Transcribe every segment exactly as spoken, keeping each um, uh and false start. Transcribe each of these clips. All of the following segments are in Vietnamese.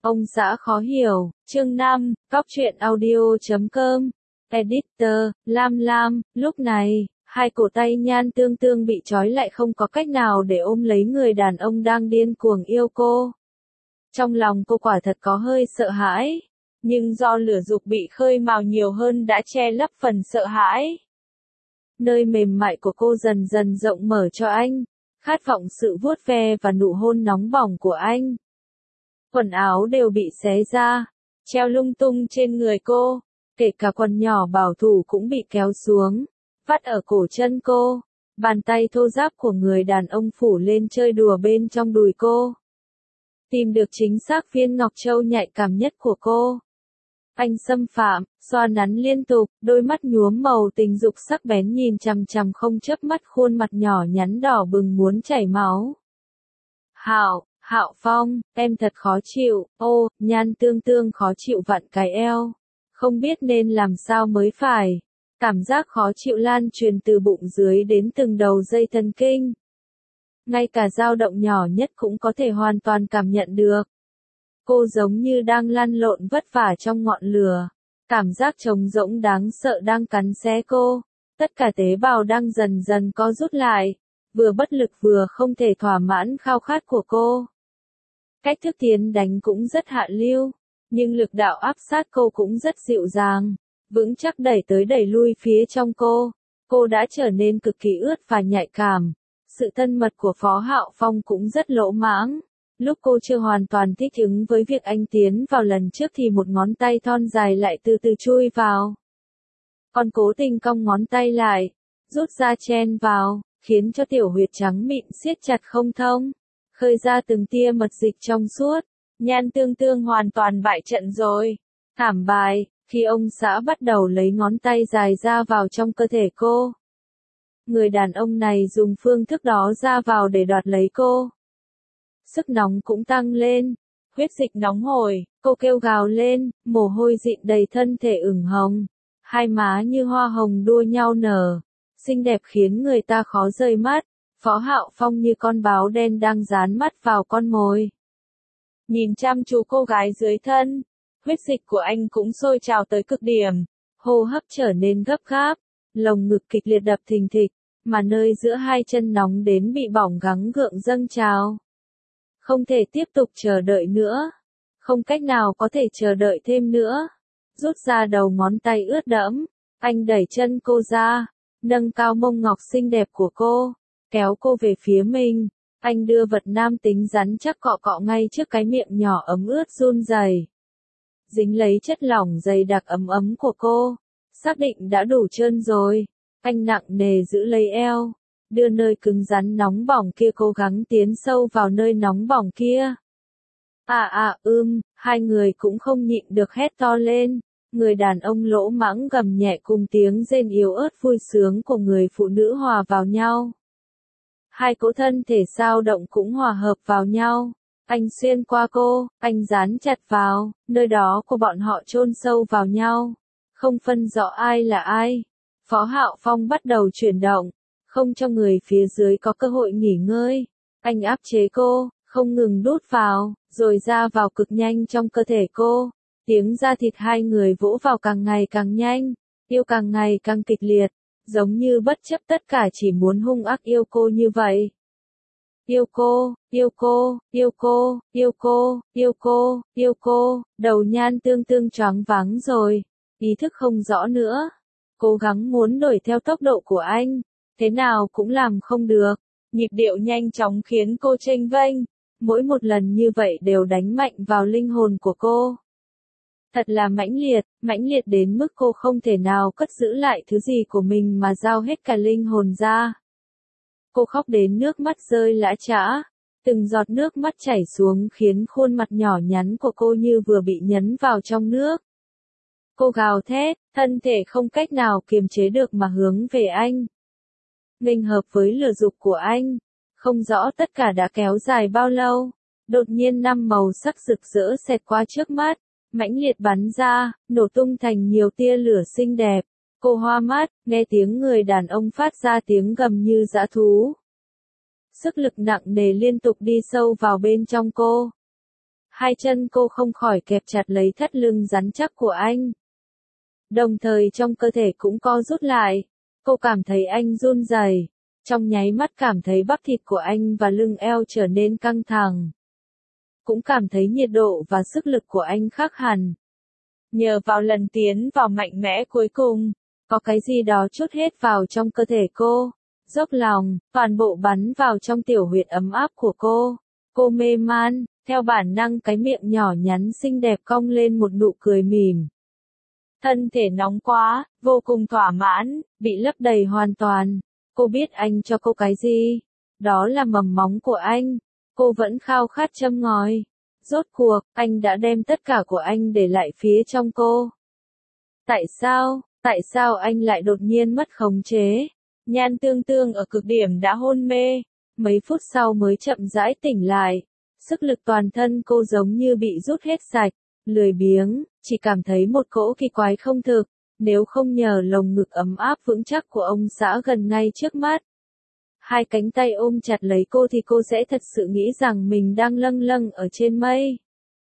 Ông xã khó hiểu, chương năm, cóc truyện audio chấm com, editor, Lam Lam, lúc này, hai cổ tay Nhan Tương Tương bị trói lại không có cách nào để ôm lấy người đàn ông đang điên cuồng yêu cô. Trong lòng cô quả thật có hơi sợ hãi, nhưng do lửa dục bị khơi mào nhiều hơn đã che lấp phần sợ hãi. Nơi mềm mại của cô dần dần rộng mở cho anh, khát vọng sự vuốt ve và nụ hôn nóng bỏng của anh. Quần áo đều bị xé ra, treo lung tung trên người cô, kể cả quần nhỏ bảo thủ cũng bị kéo xuống, vắt ở cổ chân cô, bàn tay thô ráp của người đàn ông phủ lên chơi đùa bên trong đùi cô. Tìm được chính xác viên ngọc châu nhạy cảm nhất của cô. Anh xâm phạm, xoa nắn liên tục, đôi mắt nhuốm màu tình dục sắc bén nhìn chằm chằm không chớp mắt khuôn mặt nhỏ nhắn đỏ bừng muốn chảy máu. Hạo, Hạo Phong, em thật khó chịu, ô, Nhan Tương Tương khó chịu vặn cái eo. Không biết nên làm sao mới phải. Cảm giác khó chịu lan truyền từ bụng dưới đến từng đầu dây thần kinh. Ngay cả dao động nhỏ nhất cũng có thể hoàn toàn cảm nhận được. Cô giống như đang lăn lộn vất vả trong ngọn lửa. Cảm giác trống rỗng đáng sợ đang cắn xé cô. Tất cả tế bào đang dần dần co rút lại. Vừa bất lực vừa không thể thỏa mãn khao khát của cô. Cách thức tiến đánh cũng rất hạ lưu. Nhưng lực đạo áp sát cô cũng rất dịu dàng. Vững chắc đẩy tới đẩy lui phía trong cô. Cô đã trở nên cực kỳ ướt và nhạy cảm. Sự thân mật của Phó Hạo Phong cũng rất lỗ mãng. Lúc cô chưa hoàn toàn thích ứng với việc anh tiến vào lần trước thì một ngón tay thon dài lại từ từ chui vào. Còn cố tình cong ngón tay lại, rút ra chen vào, khiến cho tiểu huyệt trắng mịn siết chặt không thông, khơi ra từng tia mật dịch trong suốt. Nhan Tương Tương hoàn toàn bại trận rồi. Thảm bại, khi ông xã bắt đầu lấy ngón tay dài ra vào trong cơ thể cô. Người đàn ông này dùng phương thức đó ra vào để đoạt lấy cô. Sức nóng cũng tăng lên, huyết dịch nóng hổi, cô kêu gào lên, mồ hôi dịn đầy thân thể ửng hồng, hai má như hoa hồng đua nhau nở, xinh đẹp khiến người ta khó rời mắt. Phó Hạo Phong như con báo đen đang dán mắt vào con mồi. Nhìn chăm chú cô gái dưới thân, huyết dịch của anh cũng sôi trào tới cực điểm, hô hấp trở nên gấp gáp, lồng ngực kịch liệt đập thình thịch, mà nơi giữa hai chân nóng đến bị bỏng gắng gượng dâng trào. Không thể tiếp tục chờ đợi nữa. Không cách nào có thể chờ đợi thêm nữa. Rút ra đầu ngón tay ướt đẫm. Anh đẩy chân cô ra. Nâng cao mông ngọc xinh đẹp của cô. Kéo cô về phía mình. Anh đưa vật nam tính rắn chắc cọ cọ ngay trước cái miệng nhỏ ấm ướt run rẩy. Dính lấy chất lỏng dày đặc ấm ấm của cô. Xác định đã đủ trơn rồi. Anh nặng nề giữ lấy eo. Đưa nơi cứng rắn nóng bỏng kia cố gắng tiến sâu vào nơi nóng bỏng kia. À à ưm, hai người cũng không nhịn được hét to lên. Người đàn ông lỗ mãng gầm nhẹ cùng tiếng rên yếu ớt vui sướng của người phụ nữ hòa vào nhau. Hai cỗ thân thể dao động cũng hòa hợp vào nhau. Anh xuyên qua cô, anh dán chặt vào, nơi đó của bọn họ chôn sâu vào nhau. Không phân rõ ai là ai. Phó Hạo Phong bắt đầu chuyển động. Không cho người phía dưới có cơ hội nghỉ ngơi. Anh áp chế cô, không ngừng đút vào, rồi ra vào cực nhanh trong cơ thể cô. Tiếng da thịt hai người vỗ vào càng ngày càng nhanh, yêu càng ngày càng kịch liệt, giống như bất chấp tất cả chỉ muốn hung ác yêu cô như vậy. Yêu cô, yêu cô, yêu cô, yêu cô, yêu cô, yêu cô, đầu Nhan Tương Tương choáng váng rồi, ý thức không rõ nữa. Cố gắng muốn đuổi theo tốc độ của anh. Thế nào cũng làm không được, nhịp điệu nhanh chóng khiến cô chênh vênh, mỗi một lần như vậy đều đánh mạnh vào linh hồn của cô. Thật là mãnh liệt, mãnh liệt đến mức cô không thể nào cất giữ lại thứ gì của mình mà giao hết cả linh hồn ra. Cô khóc đến nước mắt rơi lã chã, từng giọt nước mắt chảy xuống khiến khuôn mặt nhỏ nhắn của cô như vừa bị nhấn vào trong nước. Cô gào thét, thân thể không cách nào kiềm chế được mà hướng về anh. Nghênh hợp với lửa dục của anh, không rõ tất cả đã kéo dài bao lâu, đột nhiên năm màu sắc rực rỡ xẹt qua trước mắt, mãnh liệt bắn ra, nổ tung thành nhiều tia lửa xinh đẹp. Cô hoa mắt, nghe tiếng người đàn ông phát ra tiếng gầm như dã thú. Sức lực nặng nề liên tục đi sâu vào bên trong cô. Hai chân cô không khỏi kẹp chặt lấy thắt lưng rắn chắc của anh. Đồng thời trong cơ thể cũng co rút lại. Cô cảm thấy anh run rẩy, trong nháy mắt cảm thấy bắp thịt của anh và lưng eo trở nên căng thẳng. Cũng cảm thấy nhiệt độ và sức lực của anh khác hẳn. Nhờ vào lần tiến vào mạnh mẽ cuối cùng, có cái gì đó trút hết vào trong cơ thể cô, dốc lòng, toàn bộ bắn vào trong tiểu huyệt ấm áp của cô. Cô mê man, theo bản năng cái miệng nhỏ nhắn xinh đẹp cong lên một nụ cười mỉm. Thân thể nóng quá, vô cùng thỏa mãn, bị lấp đầy hoàn toàn. Cô biết anh cho cô cái gì? Đó là mầm móng của anh. Cô vẫn khao khát châm ngòi. Rốt cuộc, anh đã đem tất cả của anh để lại phía trong cô. Tại sao, tại sao anh lại đột nhiên mất khống chế? Nhan Tương Tương ở cực điểm đã hôn mê, mấy phút sau mới chậm rãi tỉnh lại. Sức lực toàn thân cô giống như bị rút hết sạch, lười biếng, chỉ cảm thấy một cỗ kỳ quái không thực, nếu không nhờ lồng ngực ấm áp vững chắc của ông xã gần ngay trước mắt. Hai cánh tay ôm chặt lấy cô thì cô sẽ thật sự nghĩ rằng mình đang lâng lâng ở trên mây.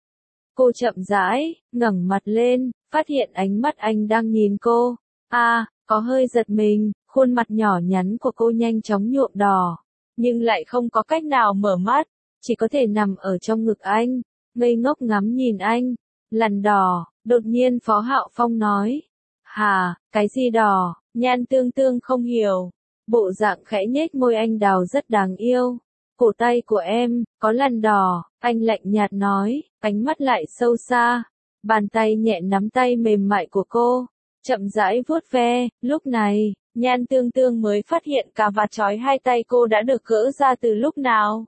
Cô chậm rãi, ngẩng mặt lên, phát hiện ánh mắt anh đang nhìn cô. À, có hơi giật mình, khuôn mặt nhỏ nhắn của cô nhanh chóng nhuộm đỏ, nhưng lại không có cách nào mở mắt, chỉ có thể nằm ở trong ngực anh, ngây ngốc ngắm nhìn anh. Lằn đỏ, đột nhiên Phó Hạo Phong nói. Hà, cái gì đỏ? Nhan Tương Tương không hiểu. Bộ dạng khẽ nhếch môi anh đào rất đáng yêu. Cổ tay của em, có lằn đỏ, anh lạnh nhạt nói, ánh mắt lại sâu xa. Bàn tay nhẹ nắm tay mềm mại của cô, chậm rãi vuốt ve. Lúc này, Nhan Tương Tương mới phát hiện cà vạt trói hai tay cô đã được gỡ ra từ lúc nào.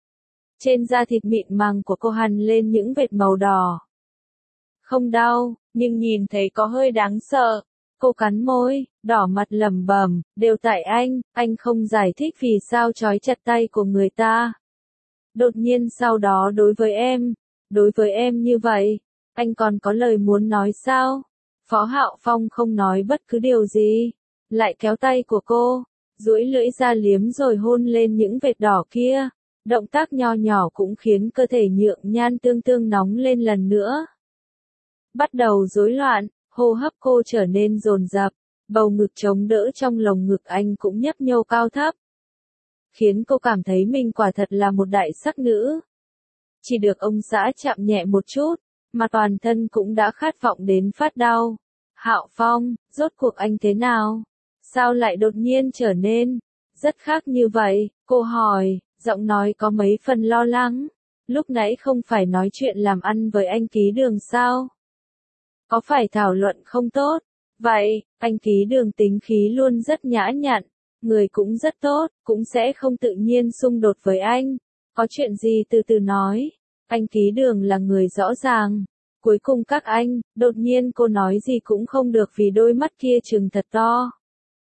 Trên da thịt mịn màng của cô hằn lên những vệt màu đỏ. Không đau, nhưng nhìn thấy có hơi đáng sợ. Cô cắn môi, đỏ mặt lẩm bẩm, đều tại anh, anh không giải thích vì sao trói chặt tay của người ta. Đột nhiên sau đó đối với em, đối với em như vậy, anh còn có lời muốn nói sao? Phó Hạo Phong không nói bất cứ điều gì, lại kéo tay của cô, duỗi lưỡi ra liếm rồi hôn lên những vệt đỏ kia. Động tác nho nhỏ cũng khiến cơ thể Nhượng Nhan Tương Tương nóng lên lần nữa. Bắt đầu rối loạn, hô hấp cô trở nên dồn dập, bầu ngực chống đỡ trong lồng ngực anh cũng nhấp nhô cao thấp. Khiến cô cảm thấy mình quả thật là một đại sắc nữ. Chỉ được ông xã chạm nhẹ một chút, mà toàn thân cũng đã khát vọng đến phát đau. Hạo Phong, rốt cuộc anh thế nào? Sao lại đột nhiên trở nên rất khác như vậy? Cô hỏi, giọng nói có mấy phần lo lắng. Lúc nãy không phải nói chuyện làm ăn với anh Ký Đường sao? Có phải thảo luận không tốt? Vậy, anh Ký Đường tính khí luôn rất nhã nhặn, người cũng rất tốt, cũng sẽ không tự nhiên xung đột với anh. Có chuyện gì từ từ nói. Anh Ký Đường là người rõ ràng. Cuối cùng các anh, đột nhiên cô nói gì cũng không được vì đôi mắt kia trừng thật to.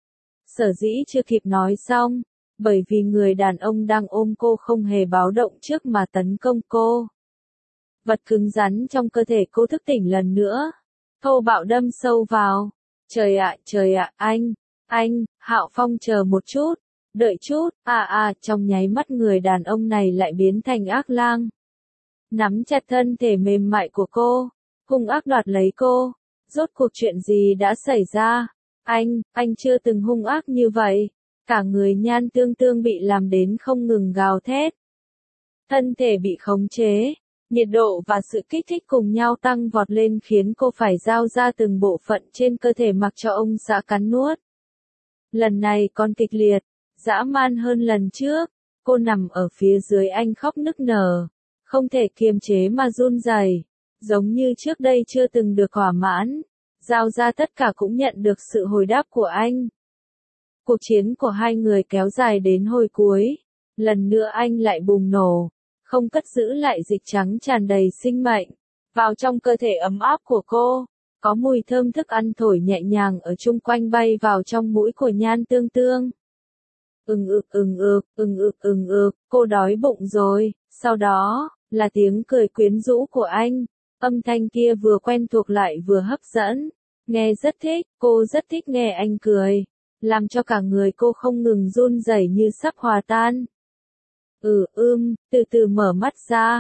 Sở dĩ chưa kịp nói xong, bởi vì người đàn ông đang ôm cô không hề báo động trước mà tấn công cô. Vật cứng rắn trong cơ thể cô thức tỉnh lần nữa, thô bạo đâm sâu vào. Trời ạ, trời ạ, anh, anh, Hạo Phong chờ một chút, đợi chút, à à, trong nháy mắt người đàn ông này lại biến thành ác lang. Nắm chặt thân thể mềm mại của cô, hung ác đoạt lấy cô. Rốt cuộc chuyện gì đã xảy ra? Anh, anh chưa từng hung ác như vậy. Cả người Nhan Tương Tương bị làm đến không ngừng gào thét. Thân thể bị khống chế, nhiệt độ và sự kích thích cùng nhau tăng vọt lên khiến cô phải giao ra từng bộ phận trên cơ thể mặc cho ông xã cắn nuốt. Lần này còn kịch liệt, dã man hơn lần trước. Cô nằm ở phía dưới anh khóc nức nở, không thể kiềm chế mà run rẩy, giống như trước đây chưa từng được thỏa mãn. Giao ra tất cả cũng nhận được sự hồi đáp của anh. Cuộc chiến của hai người kéo dài đến hồi cuối. Lần nữa anh lại bùng nổ, không cất giữ lại dịch trắng tràn đầy sinh mệnh. Vào trong cơ thể ấm áp của cô, có mùi thơm thức ăn thổi nhẹ nhàng ở chung quanh bay vào trong mũi của Nhan Tương Tương. Ừng ực ừng ực, ừng ực ừng ực, cô đói bụng rồi. Sau đó, là tiếng cười quyến rũ của anh. Âm thanh kia vừa quen thuộc lại vừa hấp dẫn. Nghe rất thích, cô rất thích nghe anh cười. Làm cho cả người cô không ngừng run rẩy như sắp hòa tan. Ừ ưm, từ từ mở mắt ra.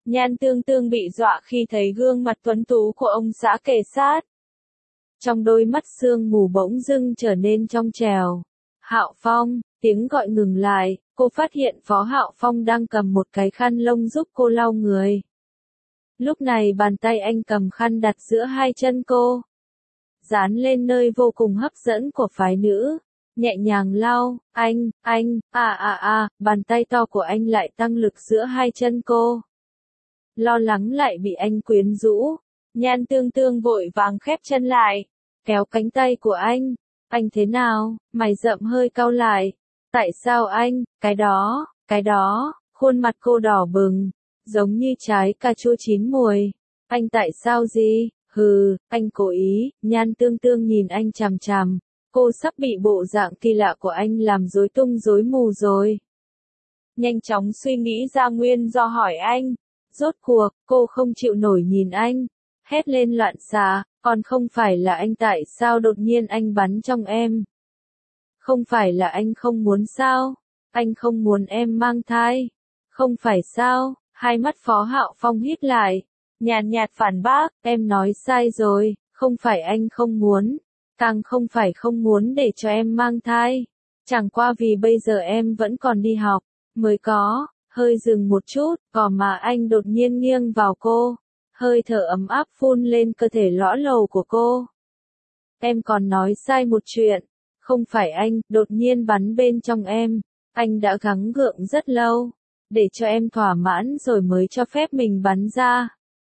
Nhan Tương Tương bị dọa khi thấy gương mặt tuấn tú của ông xã kề sát. Trong đôi mắt sương mù bỗng dưng trở nên trong trèo. Hạo Phong, tiếng gọi ngừng lại, cô phát hiện Phó Hạo Phong đang cầm một cái khăn lông giúp cô lau người. Lúc này bàn tay anh cầm khăn đặt giữa hai chân cô, dán lên nơi vô cùng hấp dẫn của phái nữ, nhẹ nhàng lau. Anh, anh, à à à, bàn tay to của anh lại tăng lực giữa hai chân cô. Lo lắng lại bị anh quyến rũ, Nhan Tương Tương vội vàng khép chân lại, kéo cánh tay của anh. Anh thế nào? Mày rậm hơi cau lại. Tại sao anh? Cái đó, cái đó, khuôn mặt cô đỏ bừng, giống như trái cà chua chín mùi. Anh tại sao gì? Hừ, anh cố ý. Nhan Tương Tương nhìn anh chằm chằm, cô sắp bị bộ dạng kỳ lạ của anh làm rối tung rối mù rồi. Nhanh chóng suy nghĩ ra nguyên do hỏi anh. Rốt cuộc, cô không chịu nổi nhìn anh, hét lên loạn xạ, còn không phải là anh tại sao đột nhiên anh bắn trong em? Không phải là anh không muốn sao? Anh không muốn em mang thai? Không phải sao? Hai mắt Phó Hạo Phong hít lại, nhàn nhạt phản bác, em nói sai rồi, không phải anh không muốn, càng không phải không muốn để cho em mang thai. Chẳng qua vì bây giờ em vẫn còn đi học, mới có. Hơi dừng một chút, cỏ mà anh đột nhiên nghiêng vào cô, hơi thở ấm áp phun lên cơ thể lõa lồ của cô. Em còn nói sai một chuyện, không phải anh đột nhiên bắn bên trong em, anh đã gắng gượng rất lâu, để cho em thỏa mãn rồi mới cho phép mình bắn ra.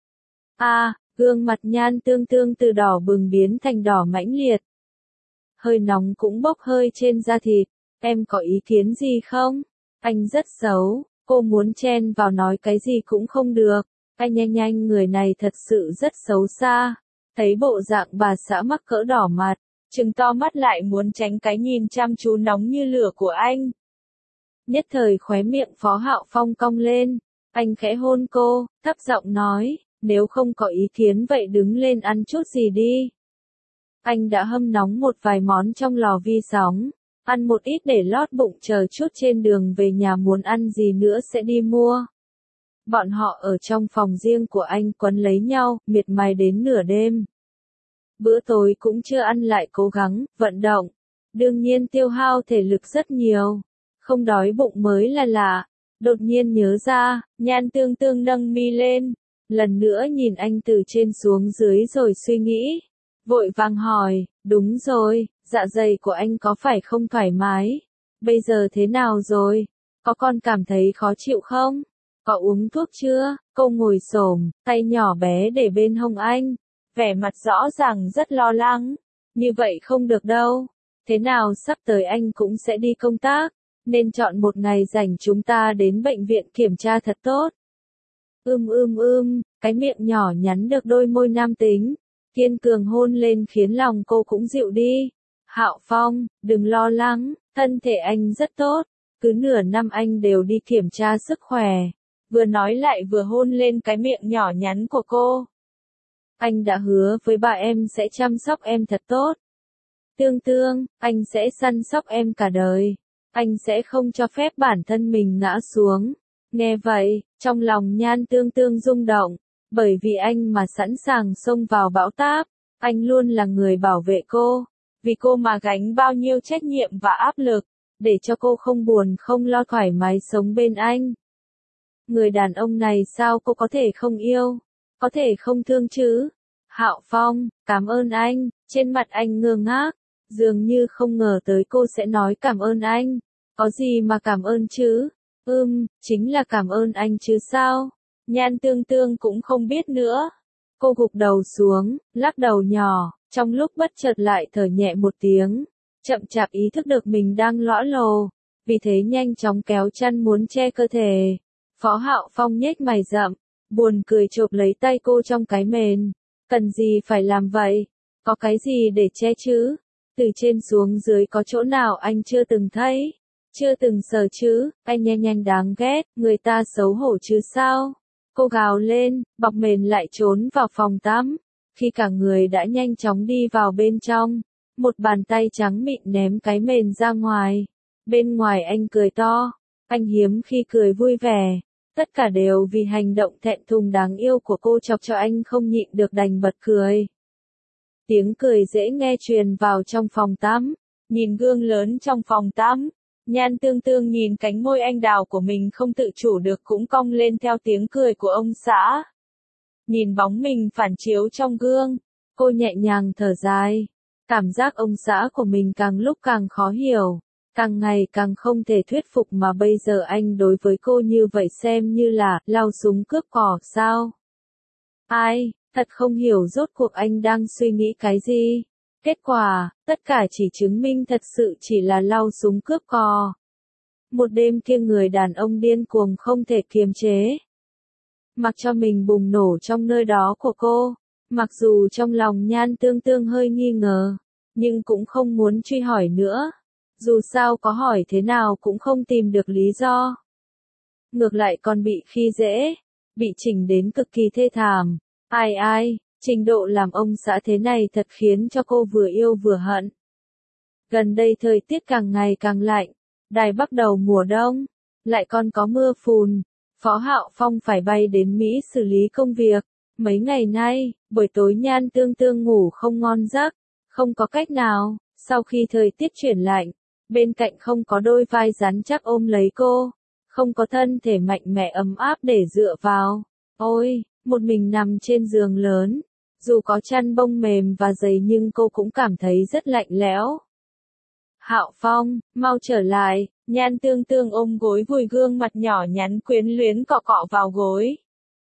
À, gương mặt Nhan Tương Tương từ đỏ bừng biến thành đỏ mãnh liệt. Hơi nóng cũng bốc hơi trên da thịt, em có ý kiến gì không? Anh rất xấu. Cô muốn chen vào nói cái gì cũng không được. Anh nhanh nhanh người này thật sự rất xấu xa. Thấy bộ dạng bà xã mắc cỡ đỏ mặt, trừng to mắt lại muốn tránh cái nhìn chăm chú nóng như lửa của anh. Nhất thời khóe miệng Phó Hạo Phong cong lên. Anh khẽ hôn cô, thấp giọng nói, nếu không có ý kiến vậy đứng lên ăn chút gì đi. Anh đã hâm nóng một vài món trong lò vi sóng. Ăn một ít để lót bụng chờ chút trên đường về nhà muốn ăn gì nữa sẽ đi mua. Bọn họ ở trong phòng riêng của anh quấn lấy nhau, miệt mài đến nửa đêm. Bữa tối cũng chưa ăn lại cố gắng, vận động. Đương nhiên tiêu hao thể lực rất nhiều. Không đói bụng mới là lạ. Đột nhiên nhớ ra, Nhan Tương Tương nâng mi lên. Lần nữa nhìn anh từ trên xuống dưới rồi suy nghĩ. Vội vàng hỏi, đúng rồi, dạ dày của anh có phải không thoải mái? Bây giờ thế nào rồi? Có còn cảm thấy khó chịu không? Có uống thuốc chưa? Cô ngồi xổm, tay nhỏ bé để bên hông anh. Vẻ mặt rõ ràng rất lo lắng. Như vậy không được đâu. Thế nào sắp tới anh cũng sẽ đi công tác. Nên chọn một ngày rảnh chúng ta đến bệnh viện kiểm tra thật tốt. Ưm ưm ưm, cái miệng nhỏ nhắn được đôi môi nam tính. Kiên cường hôn lên khiến lòng cô cũng dịu đi. Hạo Phong, đừng lo lắng, thân thể anh rất tốt. Cứ nửa năm anh đều đi kiểm tra sức khỏe. Vừa nói lại vừa hôn lên cái miệng nhỏ nhắn của cô. Anh đã hứa với ba em sẽ chăm sóc em thật tốt. Tương Tương, anh sẽ săn sóc em cả đời. Anh sẽ không cho phép bản thân mình ngã xuống. Nghe vậy, trong lòng Nhan Tương Tương rung động. Bởi vì anh mà sẵn sàng xông vào bão táp. Anh luôn là người bảo vệ cô. Vì cô mà gánh bao nhiêu trách nhiệm và áp lực. Để cho cô không buồn không lo thoải mái sống bên anh. Người đàn ông này sao cô có thể không yêu? Có thể không thương chứ? Hạo Phong, cảm ơn anh. Trên mặt anh ngơ ngác. Dường như không ngờ tới cô sẽ nói cảm ơn anh. Có gì mà cảm ơn chứ? Ừm, chính là cảm ơn anh chứ sao? Nhan Tương Tương cũng không biết nữa. Cô gục đầu xuống, lắc đầu nhỏ, trong lúc bất chợt lại thở nhẹ một tiếng. Chậm chạp ý thức được mình đang lõa lồ. Vì thế nhanh chóng kéo chăn muốn che cơ thể. Phó Hạo Phong nhếch mày rậm, buồn cười chộp lấy tay cô trong cái mền. Cần gì phải làm vậy? Có cái gì để che chứ? Từ trên xuống dưới có chỗ nào anh chưa từng thấy? Chưa từng sờ chứ? Anh nhanh nhanh đáng ghét, người ta xấu hổ chứ sao? Cô gào lên, bọc mền lại trốn vào phòng tắm. Khi cả người đã nhanh chóng đi vào bên trong, một bàn tay trắng mịn ném cái mền ra ngoài. Bên ngoài anh cười to, anh hiếm khi cười vui vẻ. Tất cả đều vì hành động thẹn thùng đáng yêu của cô chọc cho anh không nhịn được đành bật cười. Tiếng cười dễ nghe truyền vào trong phòng tắm. Nhìn gương lớn trong phòng tắm, Nhan Tương Tương nhìn cánh môi anh đào của mình không tự chủ được cũng cong lên theo tiếng cười của ông xã. Nhìn bóng mình phản chiếu trong gương, cô nhẹ nhàng thở dài. Cảm giác ông xã của mình càng lúc càng khó hiểu, càng ngày càng không thể thuyết phục mà bây giờ anh đối với cô như vậy xem như là lao súng cướp cỏ sao? Ai, thật không hiểu rốt cuộc anh đang suy nghĩ cái gì. Kết quả, tất cả chỉ chứng minh thật sự chỉ là lao súng cướp cò. Một đêm kia người đàn ông điên cuồng không thể kiềm chế. Mặc cho mình bùng nổ trong nơi đó của cô, mặc dù trong lòng Nhan Tương Tương hơi nghi ngờ, nhưng cũng không muốn truy hỏi nữa. Dù sao có hỏi thế nào cũng không tìm được lý do. Ngược lại còn bị khi dễ, bị chỉnh đến cực kỳ thê thảm. Ai ai, trình độ làm ông xã thế này thật khiến cho cô vừa yêu vừa hận. Gần đây thời tiết càng ngày càng lạnh, Đài Bắc đầu mùa đông, lại còn có mưa phùn. Phó Hạo Phong phải bay đến Mỹ xử lý công việc. Mấy ngày nay, buổi tối Nhan Tương Tương ngủ không ngon giấc, không có cách nào, sau khi thời tiết chuyển lạnh, bên cạnh không có đôi vai rắn chắc ôm lấy cô, không có thân thể mạnh mẽ ấm áp để dựa vào. Ôi, một mình nằm trên giường lớn, dù có chăn bông mềm và dày nhưng cô cũng cảm thấy rất lạnh lẽo. Hạo Phong, mau trở lại. Nhan Tương Tương ôm gối vùi gương mặt nhỏ nhắn quyến luyến cọ cọ vào gối.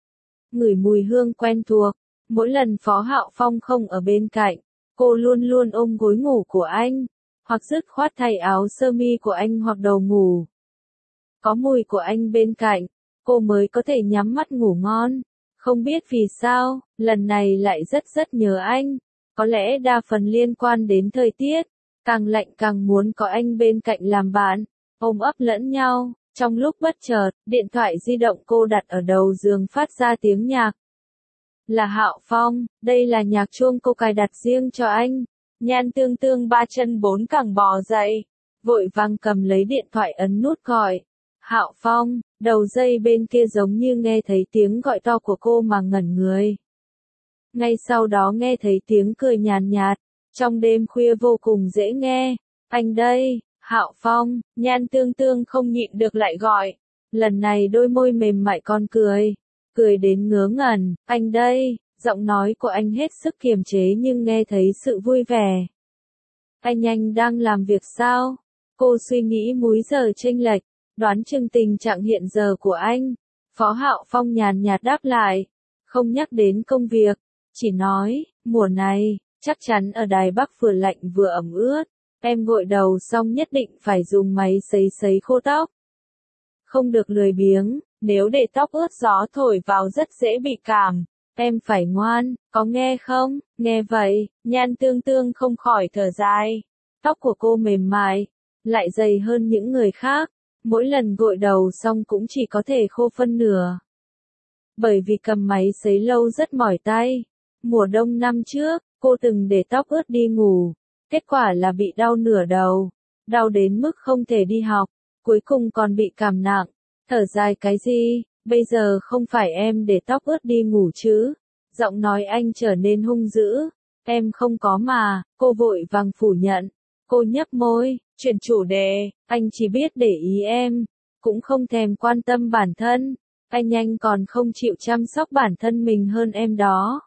Ngửi mùi hương quen thuộc, mỗi lần Phó Hạo Phong không ở bên cạnh, cô luôn luôn ôm gối ngủ của anh, hoặc dứt khoát thay áo sơ mi của anh hoặc đầu ngủ. Có mùi của anh bên cạnh, cô mới có thể nhắm mắt ngủ ngon. Không biết vì sao, lần này lại rất rất nhớ anh, có lẽ đa phần liên quan đến thời tiết, càng lạnh càng muốn có anh bên cạnh làm bạn. Ôm ấp lẫn nhau, trong lúc bất chợt, điện thoại di động cô đặt ở đầu giường phát ra tiếng nhạc. Là Hạo Phong, đây là nhạc chuông cô cài đặt riêng cho anh. Nhan Tương Tương ba chân bốn cẳng bò dậy, vội vàng cầm lấy điện thoại ấn nút gọi. Hạo Phong, đầu dây bên kia giống như nghe thấy tiếng gọi to của cô mà ngẩn người. Ngay sau đó nghe thấy tiếng cười nhàn nhạt, trong đêm khuya vô cùng dễ nghe. Anh đây. Hạo Phong, Nhan Tương Tương không nhịn được lại gọi. Lần này đôi môi mềm mại con cười. Cười đến ngớ ngẩn, anh đây, giọng nói của anh hết sức kiềm chế nhưng nghe thấy sự vui vẻ. Anh anh đang làm việc sao? Cô suy nghĩ múi giờ chênh lệch, đoán chừng tình trạng hiện giờ của anh. Phó Hạo Phong nhàn nhạt đáp lại, không nhắc đến công việc, chỉ nói, mùa này, chắc chắn ở Đài Bắc vừa lạnh vừa ẩm ướt. Em gội đầu xong nhất định phải dùng máy sấy sấy khô tóc. Không được lười biếng, nếu để tóc ướt gió thổi vào rất dễ bị cảm. Em phải ngoan, có nghe không? Nghe vậy, Nhan Tương Tương không khỏi thở dài. Tóc của cô mềm mại, lại dày hơn những người khác. Mỗi lần gội đầu xong cũng chỉ có thể khô phân nửa. Bởi vì cầm máy sấy lâu rất mỏi tay. Mùa đông năm trước, cô từng để tóc ướt đi ngủ. Kết quả là bị đau nửa đầu, đau đến mức không thể đi học, cuối cùng còn bị cảm nặng. Thở dài cái gì, bây giờ không phải em để tóc ướt đi ngủ chứ? Giọng nói anh trở nên hung dữ. Em không có mà, cô vội vàng phủ nhận. Cô nhấp môi, chuyển chủ đề, anh chỉ biết để ý em, cũng không thèm quan tâm bản thân. Anh anh còn không chịu chăm sóc bản thân mình hơn em đó.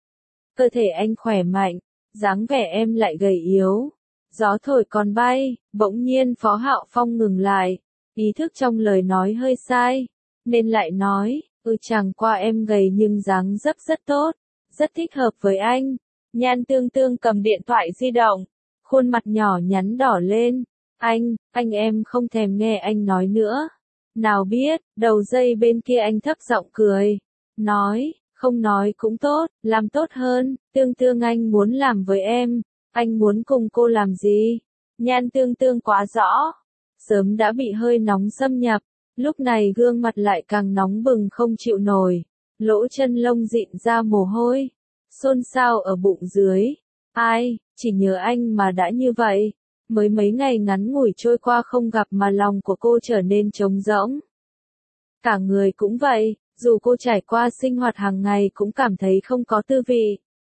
Cơ thể anh khỏe mạnh, dáng vẻ em lại gầy yếu. Gió thổi còn bay, bỗng nhiên Phó Hạo Phong ngừng lại. Ý thức trong lời nói hơi sai, nên lại nói, ừ chẳng qua em gầy nhưng dáng dấp rất tốt, rất thích hợp với anh. Nhan Tương Tương cầm điện thoại di động, khuôn mặt nhỏ nhắn đỏ lên. Anh, anh em không thèm nghe anh nói nữa. Nào biết, đầu dây bên kia anh thấp giọng cười, nói, không nói cũng tốt, làm tốt hơn. Tương Tương anh muốn làm với em, anh muốn cùng cô làm gì? Nhan Tương Tương quá rõ, sớm đã bị hơi nóng xâm nhập, lúc này gương mặt lại càng nóng bừng không chịu nổi, lỗ chân lông dịn ra mồ hôi, xôn xao ở bụng dưới. Ai, chỉ nhớ anh mà đã như vậy. Mới mấy ngày ngắn ngủi trôi qua không gặp mà lòng của cô trở nên trống rỗng. Cả người cũng vậy, dù cô trải qua sinh hoạt hàng ngày cũng cảm thấy không có tư vị.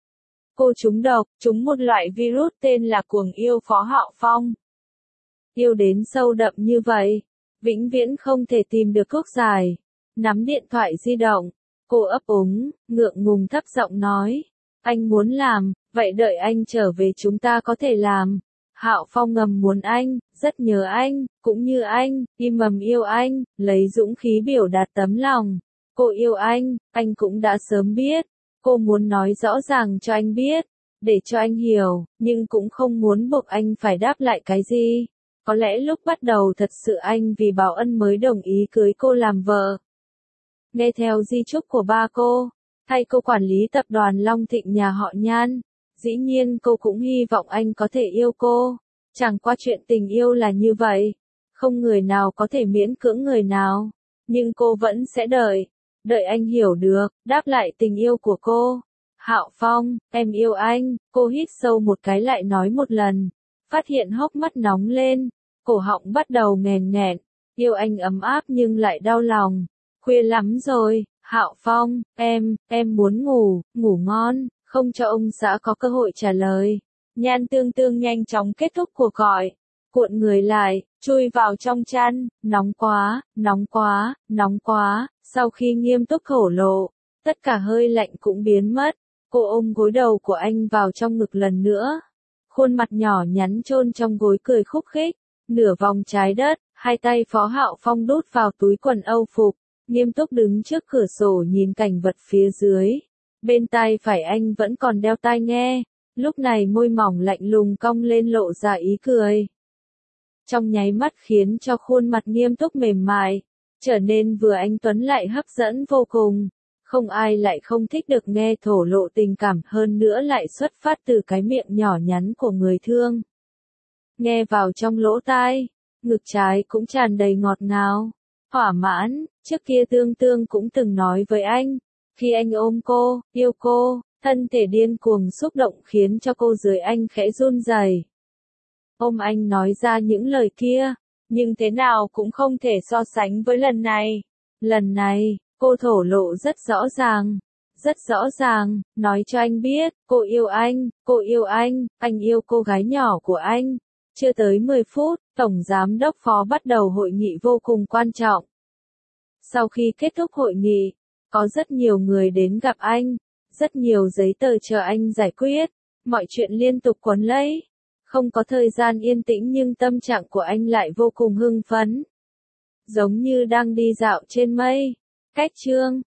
Cô trúng độc, trúng một loại virus tên là cuồng yêu Phó Hạo Phong. Yêu đến sâu đậm như vậy, vĩnh viễn không thể tìm được thuốc giải. Nắm điện thoại di động, cô ấp úng, ngượng ngùng thấp giọng nói. Anh muốn làm, vậy đợi anh trở về chúng ta có thể làm. Hạo Phong ngầm muốn anh, rất nhớ anh, cũng như anh, im mầm yêu anh, lấy dũng khí biểu đạt tấm lòng. Cô yêu anh, anh cũng đã sớm biết. Cô muốn nói rõ ràng cho anh biết, để cho anh hiểu, nhưng cũng không muốn buộc anh phải đáp lại cái gì. Có lẽ lúc bắt đầu thật sự anh vì báo ân mới đồng ý cưới cô làm vợ. Nghe theo di chúc của ba cô, thay cô quản lý tập đoàn Long Thịnh nhà họ Nhan. Dĩ nhiên cô cũng hy vọng anh có thể yêu cô. Chẳng qua chuyện tình yêu là như vậy. Không người nào có thể miễn cưỡng người nào. Nhưng cô vẫn sẽ đợi. Đợi anh hiểu được, đáp lại tình yêu của cô. Hạo Phong, em yêu anh. Cô hít sâu một cái lại nói một lần. Phát hiện hốc mắt nóng lên. Cổ họng bắt đầu nghèn nghẹn. Yêu anh ấm áp nhưng lại đau lòng. Khuya lắm rồi, Hạo Phong, em, em muốn ngủ, ngủ ngon, không cho ông xã có cơ hội trả lời. Nhan Tương Tương nhanh chóng kết thúc cuộc gọi, cuộn người lại, chui vào trong chăn, nóng quá, nóng quá, nóng quá, sau khi nghiêm túc thổ lộ, tất cả hơi lạnh cũng biến mất, cô ôm gối đầu của anh vào trong ngực lần nữa. Khuôn mặt nhỏ nhắn chôn trong gối cười khúc khích, nửa vòng trái đất, hai tay Phó Hạo Phong đút vào túi quần âu phục. Nghiêm túc đứng trước cửa sổ nhìn cảnh vật phía dưới. Bên tai phải anh vẫn còn đeo tai nghe. Lúc này môi mỏng lạnh lùng cong lên lộ ra ý cười. Trong nháy mắt khiến cho khuôn mặt nghiêm túc mềm mại, trở nên vừa anh tuấn lại hấp dẫn vô cùng. Không ai lại không thích được nghe thổ lộ tình cảm hơn nữa lại xuất phát từ cái miệng nhỏ nhắn của người thương. Nghe vào trong lỗ tai, ngực trái cũng tràn đầy ngọt ngào. Thỏa mãn, trước kia Tương Tương cũng từng nói với anh, khi anh ôm cô, yêu cô, thân thể điên cuồng xúc động khiến cho cô dưới anh khẽ run rẩy. Ôm anh nói ra những lời kia, nhưng thế nào cũng không thể so sánh với lần này. Lần này, cô thổ lộ rất rõ ràng, rất rõ ràng, nói cho anh biết, cô yêu anh, cô yêu anh, anh yêu cô gái nhỏ của anh. Chưa tới mười phút, Tổng Giám đốc Phó bắt đầu hội nghị vô cùng quan trọng. Sau khi kết thúc hội nghị, có rất nhiều người đến gặp anh, rất nhiều giấy tờ chờ anh giải quyết, mọi chuyện liên tục cuốn lấy. Không có thời gian yên tĩnh nhưng tâm trạng của anh lại vô cùng hưng phấn. Giống như đang đi dạo trên mây. Cách chương